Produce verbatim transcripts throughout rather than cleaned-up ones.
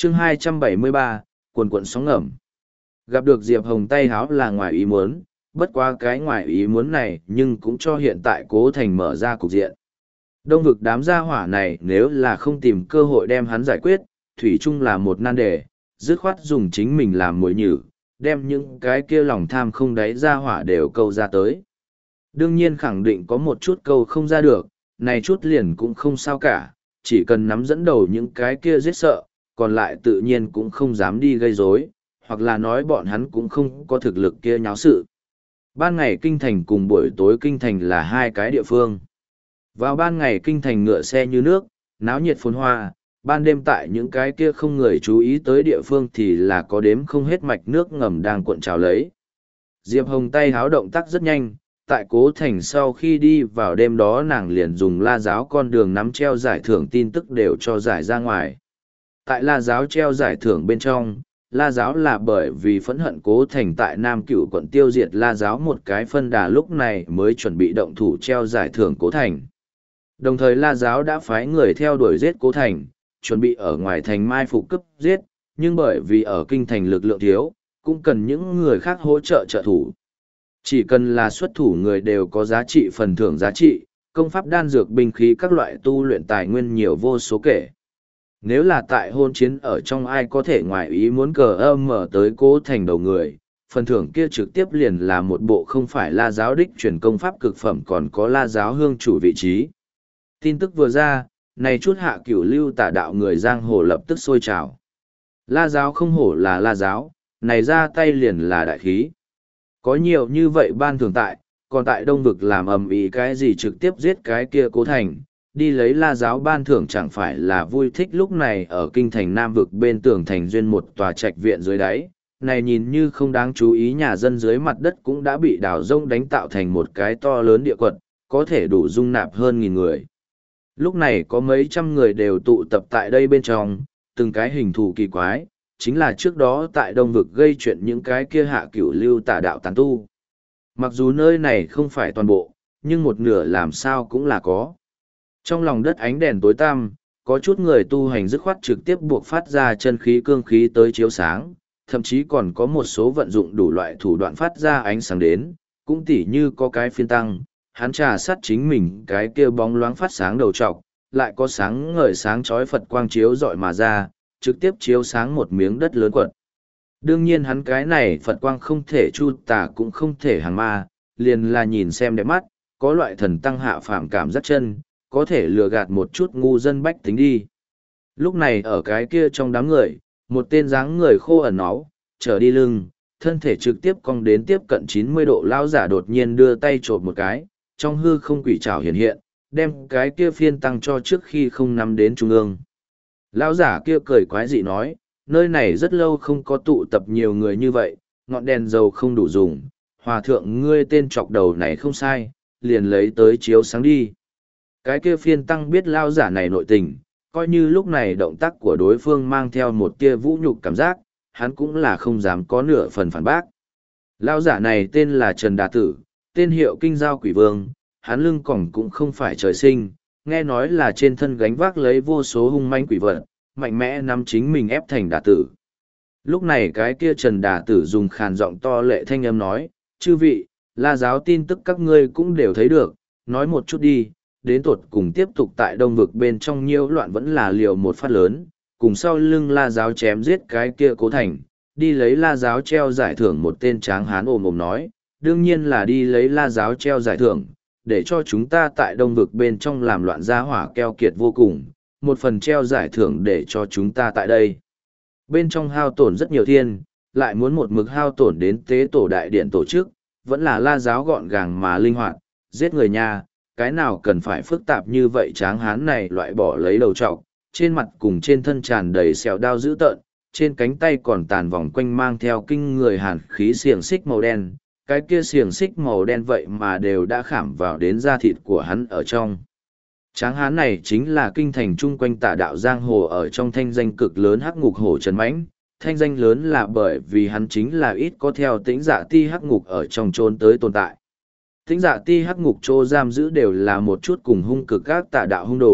chương hai trăm bảy mươi ba, cuồn cuộn sóng ngầm. Gặp được Diệp Hồng tay háo là ngoài ý muốn, bất quá cái ngoài ý muốn này nhưng cũng cho hiện tại Cố Thành mở ra cục diện. Đông vực đám gia hỏa này nếu là không tìm cơ hội đem hắn giải quyết, thủy chung là một nan đề, dứt khoát dùng chính mình làm mồi nhử, đem những cái kia lòng tham không đáy gia hỏa đều câu ra tới. Đương nhiên khẳng định có một chút câu không ra được, này chút liền cũng không sao cả, chỉ cần nắm dẫn đầu những cái kia giết sợ, còn lại tự nhiên cũng không dám đi gây rối, hoặc là nói bọn hắn cũng không có thực lực kia nháo sự. Ban ngày kinh thành cùng buổi tối kinh thành là hai cái địa phương. Vào ban ngày kinh thành ngựa xe như nước, náo nhiệt phồn hoa, ban đêm tại những cái kia không người chú ý tới địa phương thì là có đếm không hết mạch nước ngầm đang cuộn trào lấy. Diệp Hồng tay háo động tác rất nhanh, tại Cố Thành sau khi đi vào đêm đó nàng liền dùng la giáo con đường nắm treo giải thưởng tin tức đều cho giải ra ngoài. Tại la giáo treo giải thưởng bên trong, la giáo là bởi vì phẫn hận Cố Thành tại Nam Cửu quận tiêu diệt la giáo một cái phân đà lúc này mới chuẩn bị động thủ treo giải thưởng Cố Thành. Đồng thời la giáo đã phái người theo đuổi giết Cố Thành, chuẩn bị ở ngoài thành mai phục cấp giết, nhưng bởi vì ở kinh thành lực lượng thiếu, cũng cần những người khác hỗ trợ trợ thủ. Chỉ cần là xuất thủ người đều có giá trị phần thưởng giá trị, công pháp đan dược binh khí các loại tu luyện tài nguyên nhiều vô số kể. Nếu là tại hôn chiến ở trong ai có thể ngoài ý muốn cờ âm mở tới Cố Thành đầu người, phần thưởng kia trực tiếp liền là một bộ không phải la giáo đích truyền công pháp cực phẩm còn có la giáo hương chủ vị trí. Tin tức vừa ra, này chút hạ cửu lưu tả đạo người giang hồ lập tức sôi trào. La giáo không hổ là la giáo, này ra tay liền là đại khí. Có nhiều như vậy ban thường tại, còn tại đông vực làm ầm ĩ cái gì trực tiếp giết cái kia Cố Thành, đi lấy la giáo ban thưởng chẳng phải là vui thích. Lúc này ở kinh thành Nam vực bên tường thành duyên một tòa trạch viện dưới đáy, này nhìn như không đáng chú ý nhà dân dưới mặt đất cũng đã bị đào rông đánh tạo thành một cái to lớn địa quật, có thể đủ dung nạp hơn nghìn người. Lúc này có mấy trăm người đều tụ tập tại đây bên trong, từng cái hình thù kỳ quái, chính là trước đó tại đông vực gây chuyện những cái kia hạ cửu lưu tả đạo tán tu. Mặc dù nơi này không phải toàn bộ, nhưng một nửa làm sao cũng là có. Trong lòng đất ánh đèn tối tăm, có chút người tu hành dứt khoát trực tiếp buộc phát ra chân khí cương khí tới chiếu sáng, thậm chí còn có một số vận dụng đủ loại thủ đoạn phát ra ánh sáng đến, cũng tỉ như có cái phiên tăng, hắn trà sát chính mình cái kia bóng loáng phát sáng đầu trọc, lại có sáng ngời sáng chói Phật quang chiếu rọi mà ra, trực tiếp chiếu sáng một miếng đất lớn quật. Đương nhiên hắn cái này Phật quang không thể chu tà cũng không thể hàng ma, liền là nhìn xem đẹp mắt, có loại thần tăng hạ phàm cảm giác chân, có thể lừa gạt một chút ngu dân bách tính đi. Lúc này ở cái kia trong đám người, một tên dáng người khô ẩn náu, trở đi lưng, thân thể trực tiếp cong đến tiếp cận chín mươi độ lao giả đột nhiên đưa tay chộp một cái, trong hư không quỷ trảo hiện hiện, đem cái kia phiên tăng cho trước khi không nắm đến trung ương. Lão giả kia cười quái dị nói, nơi này rất lâu không có tụ tập nhiều người như vậy, ngọn đèn dầu không đủ dùng, hòa thượng ngươi tên chọc đầu này không sai, liền lấy tới chiếu sáng đi. Cái kia phiên tăng biết lão giả này nội tình, coi như lúc này động tác của đối phương mang theo một tia vũ nhục cảm giác, hắn cũng là không dám có nửa phần phản bác. Lão giả này tên là Trần Đà Tử, tên hiệu Kinh Giao Quỷ Vương, hắn lưng còng cũng không phải trời sinh, nghe nói là trên thân gánh vác lấy vô số hung manh quỷ vật, mạnh mẽ nắm chính mình ép thành Đà Tử. Lúc này cái kia Trần Đà Tử dùng khàn giọng to lệ thanh âm nói, chư vị, la giáo tin tức các ngươi cũng đều thấy được, nói một chút đi, đến tuột cùng tiếp tục tại đông vực bên trong nhiễu loạn vẫn là liều một phát lớn, cùng sau lưng la giáo chém giết cái kia Cố Thành, đi lấy la giáo treo giải thưởng. Một tên tráng hán ồm ồm nói, đương nhiên là đi lấy la giáo treo giải thưởng, để cho chúng ta tại đông vực bên trong làm loạn gia hỏa keo kiệt vô cùng, một phần treo giải thưởng để cho chúng ta tại đây. Bên trong hao tổn rất nhiều thiên, lại muốn một mực hao tổn đến tế tổ đại điện tổ chức, vẫn là la giáo gọn gàng mà linh hoạt, giết người nhà, cái nào cần phải phức tạp như vậy. Tráng hán này loại bỏ lấy đầu trọc, trên mặt cùng trên thân tràn đầy sẹo đao dữ tợn, trên cánh tay còn tàn vòng quanh mang theo kinh người hàn khí xiềng xích màu đen, cái kia xiềng xích màu đen vậy mà đều đã khảm vào đến da thịt của hắn ở trong. Tráng hán này chính là kinh thành chung quanh tả đạo giang hồ ở trong thanh danh cực lớn hắc ngục hổ Trần Mãnh. Thanh danh lớn là bởi vì hắn chính là ít có theo tĩnh dạ ti hắc ngục ở trong trốn tới tồn tại. Tĩnh dạ ti hắc ngục trô giam giữ đều là một chút cùng hung cực các tả đạo hung đồ,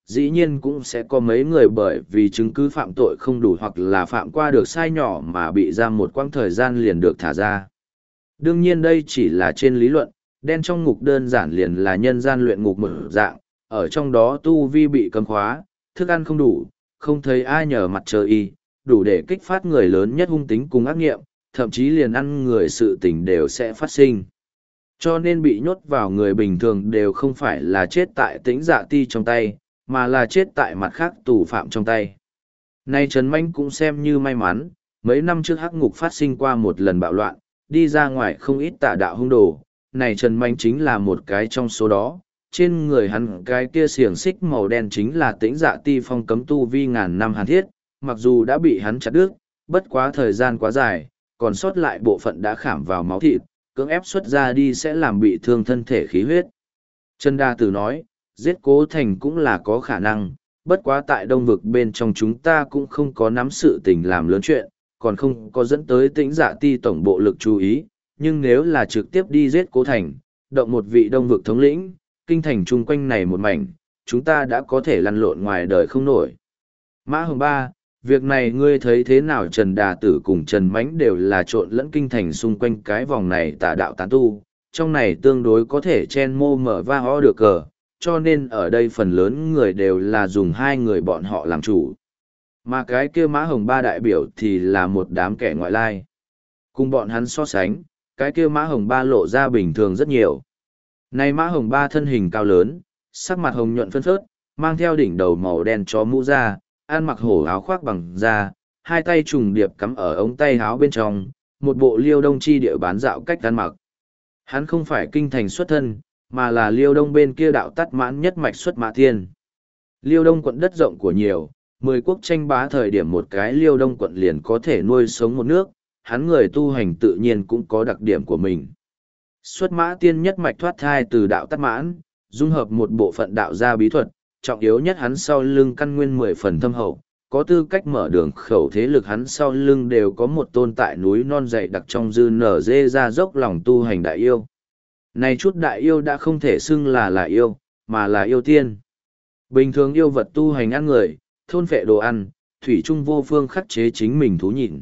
dĩ nhiên cũng sẽ có mấy người bởi vì chứng cứ phạm tội không đủ hoặc là phạm qua được sai nhỏ mà bị giam một quãng thời gian liền được thả ra. Đương nhiên đây chỉ là trên lý luận, đen trong ngục đơn giản liền là nhân gian luyện ngục một dạng, ở trong đó tu vi bị cấm khóa, thức ăn không đủ, không thấy ai nhờ mặt trời y, đủ để kích phát người lớn nhất hung tính cùng ác nghiệm, thậm chí liền ăn người sự tình đều sẽ phát sinh. Cho nên bị nhốt vào người bình thường đều không phải là chết tại tĩnh dạ ti trong tay, mà là chết tại mặt khác tù phạm trong tay. Nay Trần Manh cũng xem như may mắn, mấy năm trước hắc ngục phát sinh qua một lần bạo loạn, đi ra ngoài không ít tà đạo hung đồ, này Trần Manh chính là một cái trong số đó. Trên người hắn cái kia xiềng xích màu đen chính là tĩnh dạ ti phong cấm tu vi ngàn năm hàn thiết, mặc dù đã bị hắn chặt đứt, bất quá thời gian quá dài, còn sót lại bộ phận đã khảm vào máu thịt, cưỡng ép xuất ra đi sẽ làm bị thương thân thể khí huyết. Trần Đa Tử nói, giết Cố Thành cũng là có khả năng, bất quá tại đông vực bên trong chúng ta cũng không có nắm sự tình làm lớn chuyện, còn không có dẫn tới tĩnh dạ ti tổng bộ lực chú ý, nhưng nếu là trực tiếp đi giết Cố Thành, động một vị đông vực thống lĩnh, kinh thành chung quanh này một mảnh, chúng ta đã có thể lăn lộn ngoài đời không nổi. Mã Hồng Ba, việc này ngươi thấy thế nào? Trần Đà Tử cùng Trần Mánh đều là trộn lẫn kinh thành xung quanh cái vòng này tà đạo tán tu, trong này tương đối có thể chen mô mở va ho được cờ, cho nên ở đây phần lớn người đều là dùng hai người bọn họ làm chủ. Mà cái kia Mã Hồng Ba đại biểu thì là một đám kẻ ngoại lai. Cùng bọn hắn so sánh, cái kia Mã Hồng Ba lộ ra bình thường rất nhiều. Này Mã Hồng Ba thân hình cao lớn, sắc mặt hồng nhuận phân phớt, mang theo đỉnh đầu màu đen chó mũ da, ăn mặc hổ áo khoác bằng da, hai tay trùng điệp cắm ở ống tay áo bên trong, một bộ Liêu Đông chi địa bán dạo cách ăn mặc. Hắn không phải kinh thành xuất thân, mà là Liêu Đông bên kia đạo tắt mãn nhất mạch xuất Mã Tiên. Liêu Đông quận đất rộng của nhiều, mười quốc tranh bá thời điểm một cái Liêu Đông quận liền có thể nuôi sống một nước, hắn người tu hành tự nhiên cũng có đặc điểm của mình. Xuất Mã Tiên nhất mạch thoát thai từ đạo tắt mãn, dung hợp một bộ phận đạo gia bí thuật, trọng yếu nhất hắn sau lưng căn nguyên mười phần thâm hậu, có tư cách mở đường khẩu thế lực hắn sau lưng đều có một tôn tại núi non dày đặc trong dư nở dê ra dốc lòng tu hành đại yêu. Này chút đại yêu đã không thể xưng là là yêu, mà là yêu tiên. Bình thường yêu vật tu hành ăn người, thôn phệ đồ ăn, thủy trung vô phương khắc chế chính mình thú nhìn.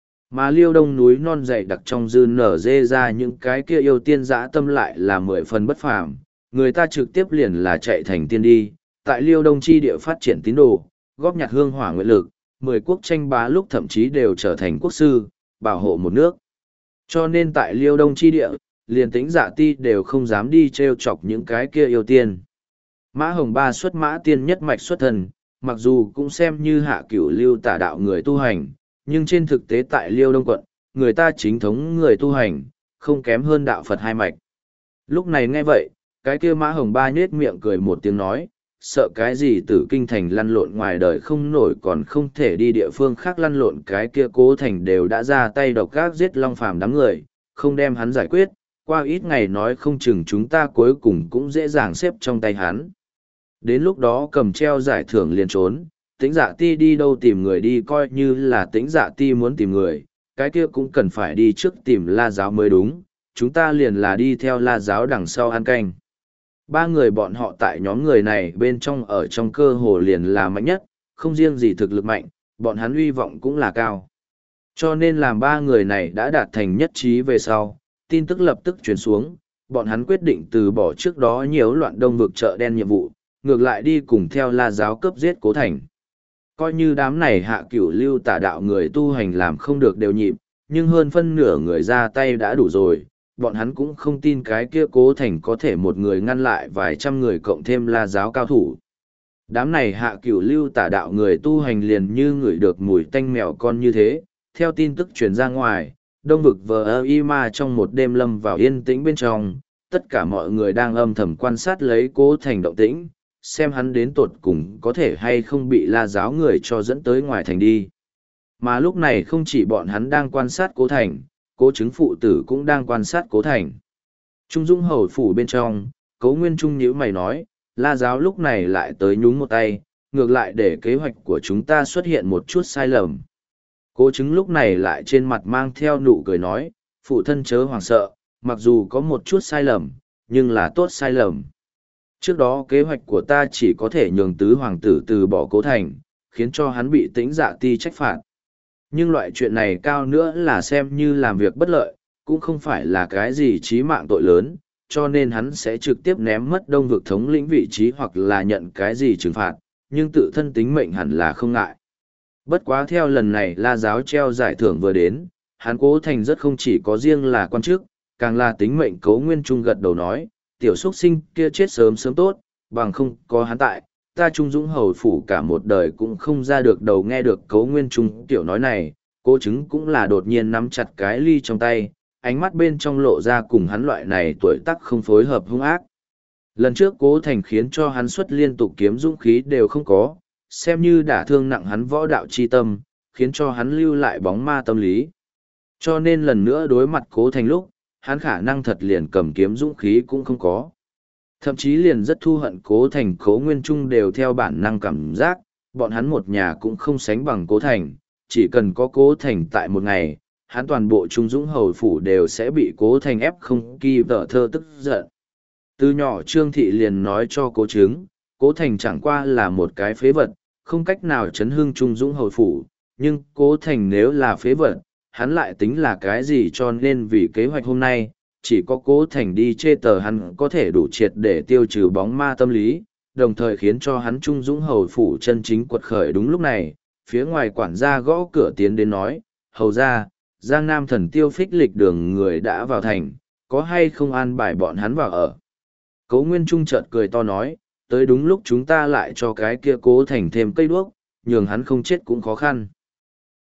Mà Liêu Đông núi non dày đặc trong dư nở dê ra những cái kia yêu tiên dã tâm lại là mười phần bất phàm, người ta trực tiếp liền là chạy thành tiên đi, tại Liêu Đông chi địa phát triển tín đồ, góp nhặt hương hỏa nguyện lực, mười quốc tranh bá lúc thậm chí đều trở thành quốc sư, bảo hộ một nước. Cho nên tại Liêu Đông chi địa, liền Tĩnh Dạ ti đều không dám đi trêu chọc những cái kia yêu tiên. Mã Hồng Ba xuất Mã Tiên nhất mạch xuất thần, mặc dù cũng xem như hạ cửu lưu tả đạo người tu hành, nhưng trên thực tế tại Liêu Đông quận, người ta chính thống người tu hành, không kém hơn đạo Phật hai mạch. Lúc này nghe vậy, cái kia Mã Hồng Ba nhết miệng cười một tiếng nói, sợ cái gì tử kinh thành lăn lộn ngoài đời không nổi còn không thể đi địa phương khác lăn lộn, cái kia Cố Thành đều đã ra tay độc gác giết Long Phàm đám người, không đem hắn giải quyết, qua ít ngày nói không chừng chúng ta cuối cùng cũng dễ dàng xếp trong tay hắn. Đến lúc đó cầm treo giải thưởng liền trốn, Tĩnh Dạ ti đi đâu tìm người đi, coi như là Tĩnh Dạ ti muốn tìm người, cái kia cũng cần phải đi trước tìm La Giáo mới đúng, chúng ta liền là đi theo La Giáo đằng sau ăn canh. Ba người bọn họ tại nhóm người này bên trong ở trong cơ hồ liền là mạnh nhất, không riêng gì thực lực mạnh, bọn hắn uy vọng cũng là cao. Cho nên làm ba người này đã đạt thành nhất trí về sau, tin tức lập tức truyền xuống, bọn hắn quyết định từ bỏ trước đó nhiễu loạn đông vực chợ đen nhiệm vụ, ngược lại đi cùng theo La Giáo cấp giết Cố Thành. Coi như đám này hạ cửu lưu tả đạo người tu hành làm không được đều nhịp, nhưng hơn phân nửa người ra tay đã đủ rồi, bọn hắn cũng không tin cái kia Cố Thành có thể một người ngăn lại vài trăm người cộng thêm La Giáo cao thủ. Đám này hạ cửu lưu tả đạo người tu hành liền như ngửi được mùi tanh mèo con như thế, theo tin tức truyền ra ngoài, đông vực vờ y ma trong một đêm lâm vào yên tĩnh bên trong, tất cả mọi người đang âm thầm quan sát lấy Cố Thành động tĩnh, xem hắn đến tột cùng có thể hay không bị La Giáo người cho dẫn tới ngoài thành đi. Mà lúc này không chỉ bọn hắn đang quan sát Cố Thành, Cố chứng phụ tử cũng đang quan sát Cố Thành. Trung Dung hầu phủ bên trong, Cố Nguyên Trung nhíu mày nói, La Giáo lúc này lại tới nhúng một tay, ngược lại để kế hoạch của chúng ta xuất hiện một chút sai lầm. Cố chứng lúc này lại trên mặt mang theo nụ cười nói, phụ thân chớ hoảng sợ, mặc dù có một chút sai lầm, nhưng là tốt sai lầm. Trước đó kế hoạch của ta chỉ có thể nhường tứ hoàng tử từ bỏ cố thành, khiến cho hắn bị tĩnh dạ ti trách phạt. Nhưng loại chuyện này cao nữa là xem như làm việc bất lợi, cũng không phải là cái gì chí mạng tội lớn, cho nên hắn sẽ trực tiếp ném mất đông vực thống lĩnh vị trí hoặc là nhận cái gì trừng phạt, nhưng tự thân tính mệnh hẳn là không ngại. Bất quá theo lần này la giáo treo giải thưởng vừa đến, hắn cố thành rất không chỉ có riêng là quan chức, càng là tính mệnh Cố Nguyên Trung gật đầu nói, tiểu xuất sinh kia chết sớm sớm tốt, bằng không có hắn tại, ta Trung Dũng hầu phủ cả một đời cũng không ra được đầu. Nghe được Cố Nguyên Trung tiểu nói này, Cố Chứng cũng là đột nhiên nắm chặt cái ly trong tay, ánh mắt bên trong lộ ra cùng hắn loại này tuổi tác không phối hợp hung ác. Lần trước Cố Thành khiến cho hắn xuất liên tục kiếm dũng khí đều không có, xem như đả thương nặng hắn võ đạo chi tâm, khiến cho hắn lưu lại bóng ma tâm lý. Cho nên lần nữa đối mặt Cố Thành lúc, hắn khả năng thật liền cầm kiếm dũng khí cũng không có. Thậm chí liền rất thu hận Cố Thành. Cố Nguyên Trung đều theo bản năng cảm giác, bọn hắn một nhà cũng không sánh bằng Cố Thành, chỉ cần có Cố Thành tại một ngày, hắn toàn bộ Trung Dũng hầu phủ đều sẽ bị Cố Thành ép không kỳ vợ thơ tức giận. Từ nhỏ Trương Thị liền nói cho Cố Chứng, Cố Thành chẳng qua là một cái phế vật, không cách nào chấn hưng Trung Dũng hầu phủ, nhưng Cố Thành nếu là phế vật, hắn lại tính là cái gì, cho nên vì kế hoạch hôm nay, chỉ có Cố Thành đi chê tờ hắn có thể đủ triệt để tiêu trừ bóng ma tâm lý, đồng thời khiến cho hắn Trung Dũng hầu phủ chân chính quật khởi. Đúng lúc này, phía ngoài quản gia gõ cửa tiến đến nói, hầu ra, Giang Nam thần tiêu phích lịch đường người đã vào thành, có hay không an bài bọn hắn vào ở. Cố Nguyên Trung chợt cười to nói, tới đúng lúc chúng ta lại cho cái kia Cố Thành thêm cây đuốc, nhường hắn không chết cũng khó khăn.